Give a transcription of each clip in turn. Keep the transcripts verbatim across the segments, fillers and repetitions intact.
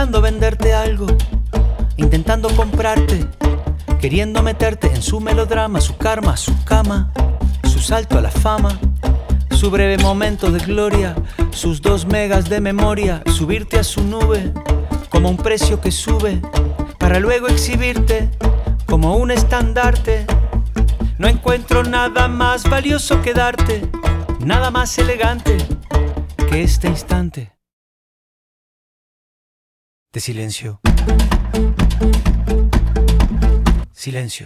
intentando venderte algo, intentando comprarte, queriendo meterte en su melodrama, su karma, su cama, su salto a la fama, su breve momento de gloria, sus dos megas de memoria, subirte a su nube como un precio que sube, para luego exhibirte como un estandarte. No encuentro nada más valioso que darte, nada más elegante que este instante de silencio. Silencio.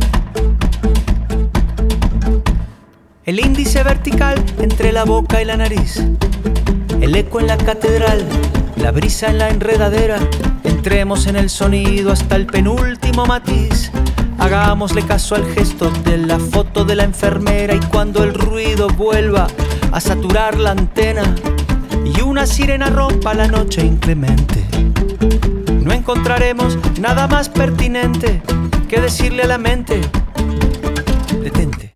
El índice vertical entre la boca y la nariz, el eco en la catedral, la brisa en la enredadera. Entremos en el sonido hasta el penúltimo matiz. Hagámosle caso al gesto de la foto de la enfermera, y cuando el ruido vuelva a saturar la antena y una sirena rompa la noche inclemente, no encontraremos nada más pertinente que decirle a la mente: detente.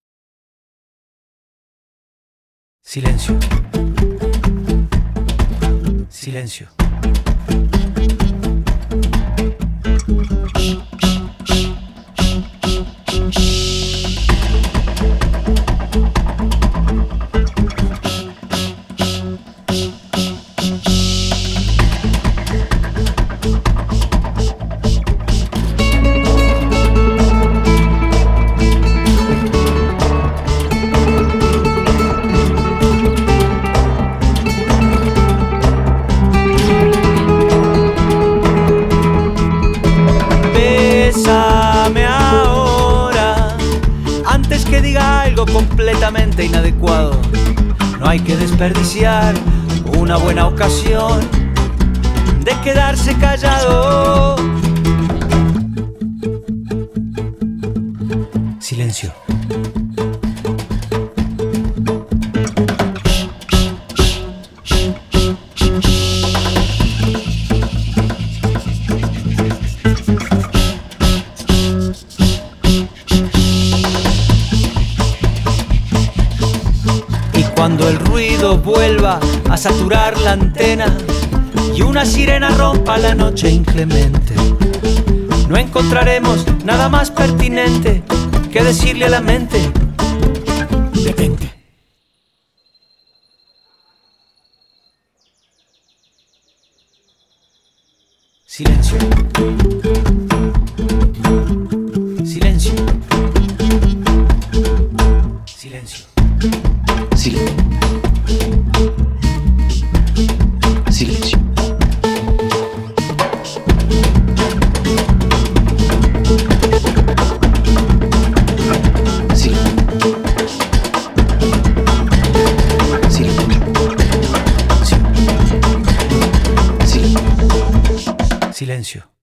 Silencio. Silencio. Bésame ahora, antes que diga algo completamente inadecuado. No hay que desperdiciar una buena ocasión de quedarse callado. Silencio. Cuando el ruido vuelva a saturar la antena y una sirena rompa la noche inclemente, no encontraremos nada más pertinente que decirle a la mente: detente. Silencio. Silencio. Silencio. Silencio. Silencio. Silencio.